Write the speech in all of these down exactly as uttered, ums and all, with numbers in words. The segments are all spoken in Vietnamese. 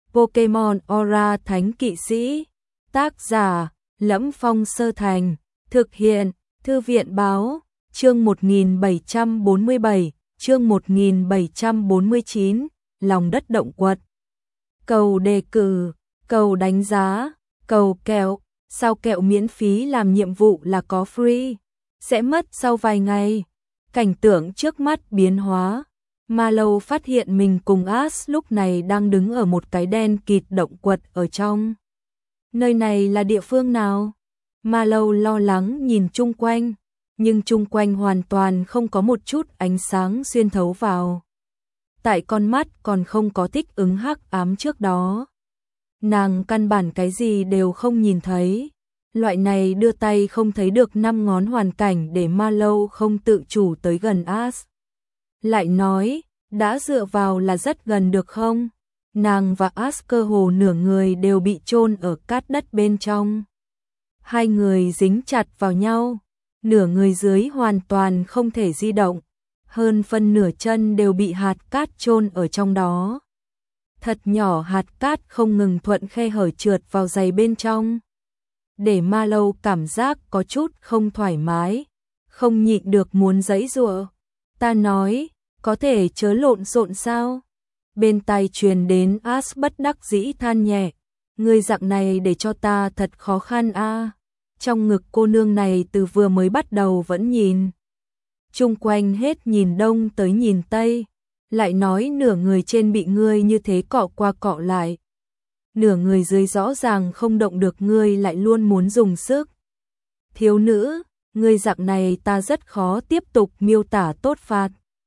Pokemon Aura Thánh Kỵ Sĩ. Tác giả: Lẫm Phong Sơ Thành. Thực hiện: Thư viện Báo. Chương một nghìn bảy trăm bốn mươi bảy, chương một nghìn bảy trăm bốn mươi chín, lòng đất động quật. Cầu đề cử, cầu đánh giá, cầu kẹo, sao kẹo miễn phí làm nhiệm vụ là có free, sẽ mất sau vài ngày. Cảnh tượng trước mắt biến hóa. Mallow phát hiện mình cùng Ash lúc này đang đứng ở một cái đen kịt động quật ở trong. Nơi này là địa phương nào? Mallow lo lắng nhìn chung quanh, nhưng chung quanh hoàn toàn không có một chút ánh sáng xuyên thấu vào. Tại con mắt còn không có thích ứng hắc ám trước đó. Nàng căn bản cái gì đều không nhìn thấy. Loại này đưa tay không thấy được năm ngón hoàn cảnh để Mallow không tự chủ tới gần Ash. Lại nói, đã dựa vào là rất gần được không? Nàng và Ash cơ hồ nửa người đều bị chôn ở cát đất bên trong. Hai người dính chặt vào nhau, nửa người dưới hoàn toàn không thể di động, hơn phân nửa chân đều bị hạt cát chôn ở trong đó. Thật nhỏ hạt cát không ngừng thuận khe hở trượt vào giày bên trong, để Mallow cảm giác có chút không thoải mái, không nhịn được muốn giãy giụa. Ta nói, có thể chớ lộn xộn sao? Bên tai truyền đến Ash bất đắc dĩ than nhẹ, người dạng này để cho ta thật khó khăn a. À. Trong ngực cô nương này từ vừa mới bắt đầu vẫn nhìn chung quanh hết nhìn đông tới nhìn tây, lại nói nửa người trên bị ngươi như thế cọ qua cọ lại, nửa người dưới rõ ràng không động được ngươi lại luôn muốn dùng sức. Thiếu nữ, ngươi dạng này ta rất khó tiếp tục miêu tả tốt phạt.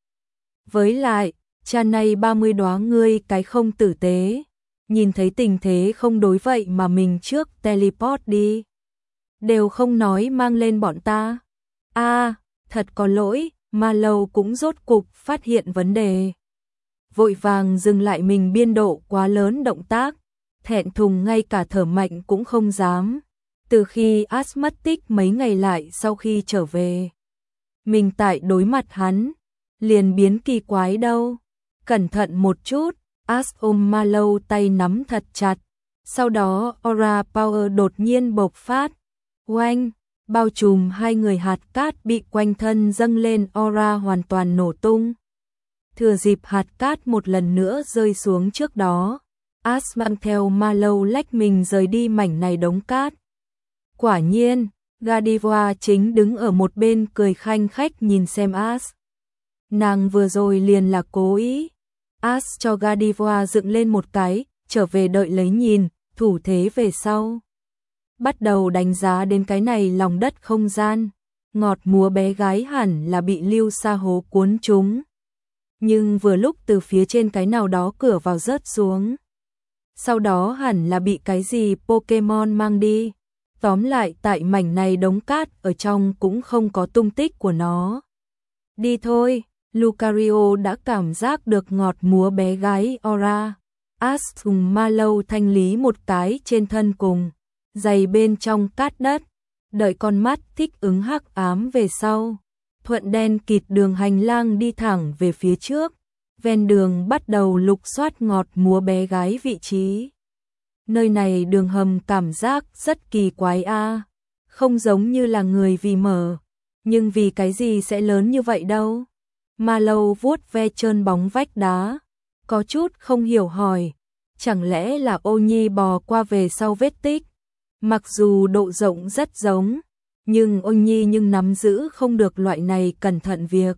Với lại, cha này ba mươi đóa ngươi cái không tử tế, nhìn thấy tình thế không đối vậy mà mình trước teleport đi. Đều không nói mang lên bọn ta. A, à, thật có lỗi, Mallow cũng rốt cục phát hiện vấn đề. Vội vàng dừng lại mình biên độ quá lớn động tác, thẹn thùng ngay cả thở mạnh cũng không dám. Từ khi Ash mất tích mấy ngày lại sau khi trở về, mình tại đối mặt hắn, liền biến kỳ quái đâu. Cẩn thận một chút, Ash ôm Mallow tay nắm thật chặt. Sau đó Aura Power đột nhiên bộc phát. Oanh, bao trùm hai người hạt cát bị quanh thân dâng lên aura hoàn toàn nổ tung. Thừa dịp hạt cát một lần nữa rơi xuống trước đó, Ash mang theo Mallow lách mình rời đi mảnh này đống cát. Quả nhiên, Gardevoir chính đứng ở một bên cười khanh khách nhìn xem Ash. Nàng vừa rồi liền là cố ý. Ash cho Gardevoir dựng lên một cái, trở về đợi lấy nhìn, thủ thế về sau. Bắt đầu đánh giá đến cái này lòng đất không gian, ngọt múa bé gái hẳn là bị lưu sa hố cuốn trúng. Nhưng vừa lúc từ phía trên cái nào đó cửa vào rớt xuống. Sau đó hẳn là bị cái gì Pokemon mang đi. Tóm lại tại mảnh này đống cát ở trong cũng không có tung tích của nó. Đi thôi, Lucario đã cảm giác được ngọt múa bé gái aura. Ash cùng Mallow thanh lý một cái trên thân cùng giày bên trong cát đất, đợi con mắt thích ứng hắc ám về sau, thuận đen kịt đường hành lang đi thẳng về phía trước, ven đường bắt đầu lục soát ngọt múa bé gái vị trí. Nơi này đường hầm cảm giác rất kỳ quái a, à. Không giống như là người vì mở, nhưng vì cái gì sẽ lớn như vậy đâu. Mallow vuốt ve trơn bóng vách đá, có chút không hiểu hỏi, chẳng lẽ là Ô Nhi bò qua về sau vết tích? Mặc dù độ rộng rất giống, nhưng Ô Nhi nhưng nắm giữ không được loại này cẩn thận việc.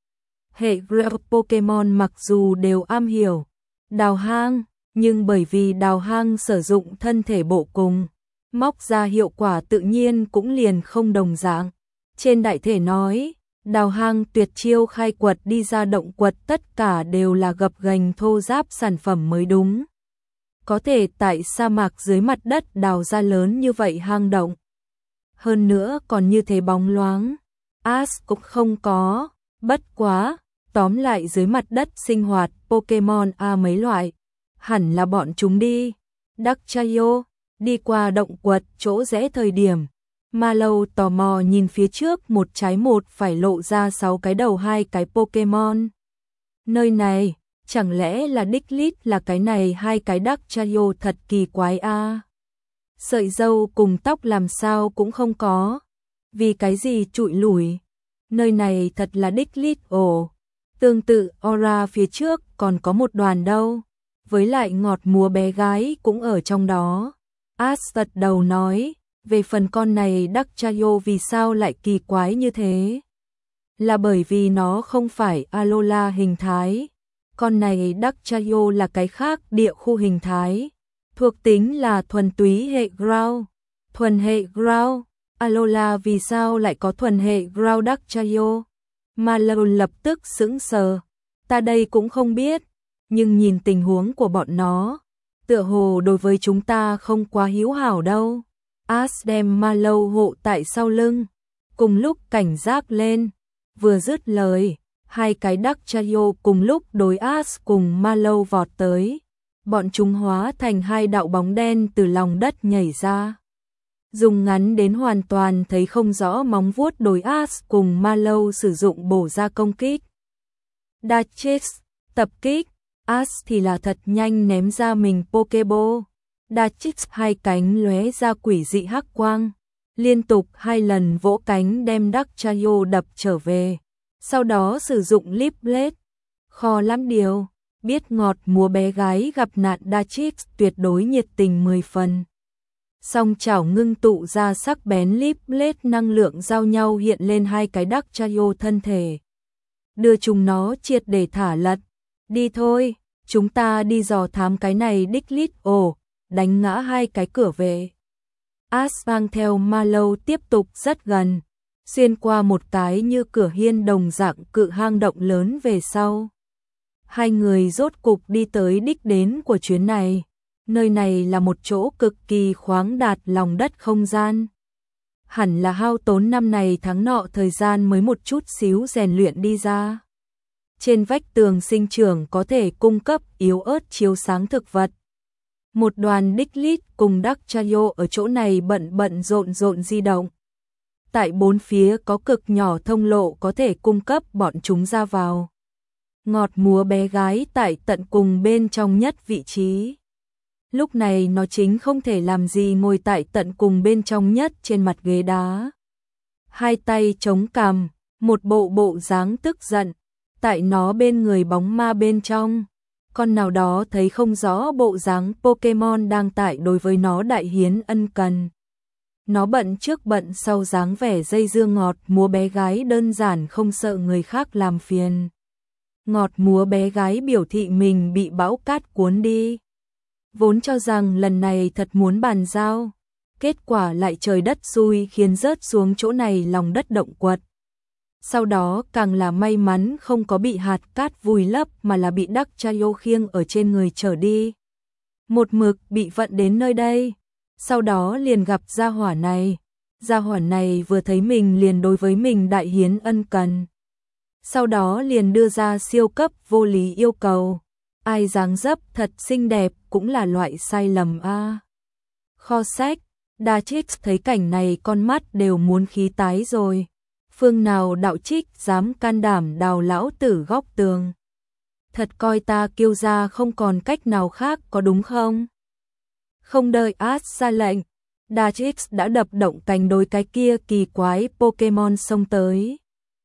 Hệ Pokemon mặc dù đều am hiểu đào hang, nhưng bởi vì đào hang sử dụng thân thể bộ cùng, móc ra hiệu quả tự nhiên cũng liền không đồng dạng. Trên đại thể nói, đào hang tuyệt chiêu khai quật đi ra động quật tất cả đều là gập ghềnh thô ráp sản phẩm mới đúng. Có thể tại sa mạc dưới mặt đất đào ra lớn như vậy hang động. Hơn nữa còn như thế bóng loáng. Ash cũng không có, bất quá, tóm lại dưới mặt đất sinh hoạt Pokemon A mấy loại. Hẳn là bọn chúng đi. Darkchayo, đi qua động quật chỗ rẽ thời điểm. Mallow tò mò nhìn phía trước một trái một phải lộ ra sáu cái đầu hai cái Pokemon. Nơi này, Chẳng lẽ là đích lít là cái này hai cái đắc chayo thật kỳ quái a. À. Sợi râu cùng tóc làm sao cũng không có. Vì cái gì trụi lủi. Nơi này thật là đích lít ồ. Tương tự Aura phía trước còn có một đoàn đâu. Với lại ngọt múa bé gái cũng ở trong đó. As gật đầu nói, về phần con này đắc chayo vì sao lại kỳ quái như thế? Là bởi vì nó không phải Alola hình thái. Con này đắc chayo là cái khác địa khu hình thái. Thuộc tính là thuần túy hệ ground. Thuần hệ ground. Alola vì sao lại có thuần hệ ground đắc chayo? Mallow lập tức sững sờ. Ta đây cũng không biết. Nhưng nhìn tình huống của bọn nó, tựa hồ đối với chúng ta không quá hiếu hảo đâu. As đem Mallow hộ tại sau lưng, cùng lúc cảnh giác lên. Vừa dứt lời, hai cái đắc chayo cùng lúc đối As cùng Mallow vọt tới. Bọn chúng hóa thành hai đạo bóng đen từ lòng đất nhảy ra. Dùng ngắn đến hoàn toàn thấy không rõ móng vuốt đối As cùng Mallow sử dụng bổ ra công kích. Dachis, tập kích. As thì là thật nhanh ném ra mình Pokeball. Dachis hai cánh lóe ra quỷ dị hắc quang. Liên tục hai lần vỗ cánh đem đắc chayo đập trở về. Sau đó sử dụng Leaf Blade. Kho lắm điều. Biết ngọt múa bé gái gặp nạn Dachis tuyệt đối nhiệt tình mười phần. Song chảo ngưng tụ ra sắc bén Leaf Blade năng lượng giao nhau hiện lên hai cái đắc chayo thân thể. Đưa chúng nó triệt để thả lật. Đi thôi, chúng ta đi dò thám cái này đích lít ồ, đánh ngã hai cái cửa về. As mang theo Mallow tiếp tục rất gần, xuyên qua một cái như cửa hiên đồng dạng cự hang động lớn về sau. Hai người rốt cục đi tới đích đến của chuyến này. Nơi này là một chỗ cực kỳ khoáng đạt lòng đất không gian. Hẳn là hao tốn năm này tháng nọ thời gian mới một chút xíu rèn luyện đi ra. Trên vách tường sinh trưởng có thể cung cấp yếu ớt chiếu sáng thực vật. Một đoàn đích lít cùng đắc chayo ở chỗ này bận bận rộn rộn di động. Tại bốn phía có cực nhỏ thông lộ có thể cung cấp bọn chúng ra vào. Ngọt múa bé gái tại tận cùng bên trong nhất vị trí. Lúc này nó chính không thể làm gì ngồi tại tận cùng bên trong nhất trên mặt ghế đá. Hai tay chống cằm, một bộ bộ dáng tức giận. Tại nó bên người bóng ma bên trong, con nào đó thấy không rõ bộ dáng Pokemon đang tại đối với nó đại hiến ân cần. Nó bận trước bận sau dáng vẻ dây dưa ngọt múa bé gái đơn giản không sợ người khác làm phiền. Ngọt múa bé gái biểu thị mình bị bão cát cuốn đi. Vốn cho rằng lần này thật muốn bàn giao, kết quả lại trời đất xui khiến rớt xuống chỗ này lòng đất động quật. Sau đó càng là may mắn không có bị hạt cát vùi lấp mà là bị đắc chayo khiêng ở trên người trở đi. Một mực bị vận đến nơi đây, sau đó liền gặp gia hỏa này. Gia hỏa này vừa thấy mình liền đối với mình đại hiến ân cần. Sau đó liền đưa ra siêu cấp vô lý yêu cầu. Ai dáng dấp thật xinh đẹp cũng là loại sai lầm a. À. Kho sách, Dachis thấy cảnh này con mắt đều muốn khí tái rồi. Phương nào đạo trích dám can đảm đào lão tử góc tường. Thật coi ta kêu ra không còn cách nào khác có đúng không? Không đợi As ra lệnh, Dachis đã đập động cánh đối cái kia kỳ quái Pokemon xông tới.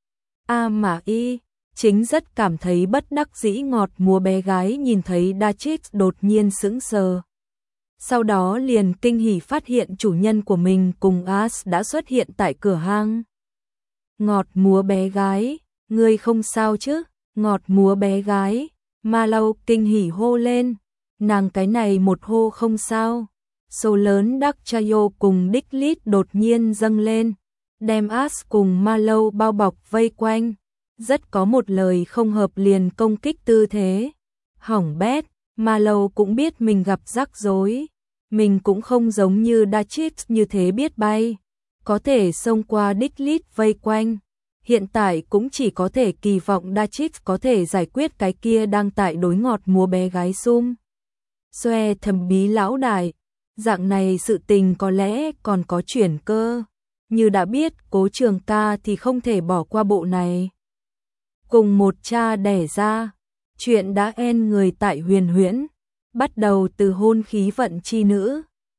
A mà y, chính rất cảm thấy bất đắc dĩ ngọt múa bé gái nhìn thấy Dachis đột nhiên sững sờ. Sau đó liền kinh hỉ phát hiện chủ nhân của mình cùng As đã xuất hiện tại cửa hang. Ngọt múa bé gái, ngươi không sao chứ? Ngọt múa bé gái, Mallow kinh hỉ hô lên. Nàng cái này một hô không sao. Số lớn đắc chayo cùng đích lít đột nhiên dâng lên, đem As cùng Mallow bao bọc vây quanh. Rất có một lời không hợp liền công kích tư thế. Hỏng bét, Mallow cũng biết mình gặp rắc rối. Mình cũng không giống như Dachis như thế biết bay. Có thể xông qua đích lít vây quanh. Hiện tại cũng chỉ có thể kỳ vọng Dachis có thể giải quyết cái kia đang tại đối ngọt múa bé gái sum. Xoe thầm bí lão đại. Dạng này sự tình có lẽ còn có chuyển cơ. Như đã biết Cố Trường Ca thì không thể bỏ qua bộ này. Cùng một cha đẻ ra, Chuyện đã end người tại Huyền Huyễn, bắt đầu từ hôn khí vận chi nữ.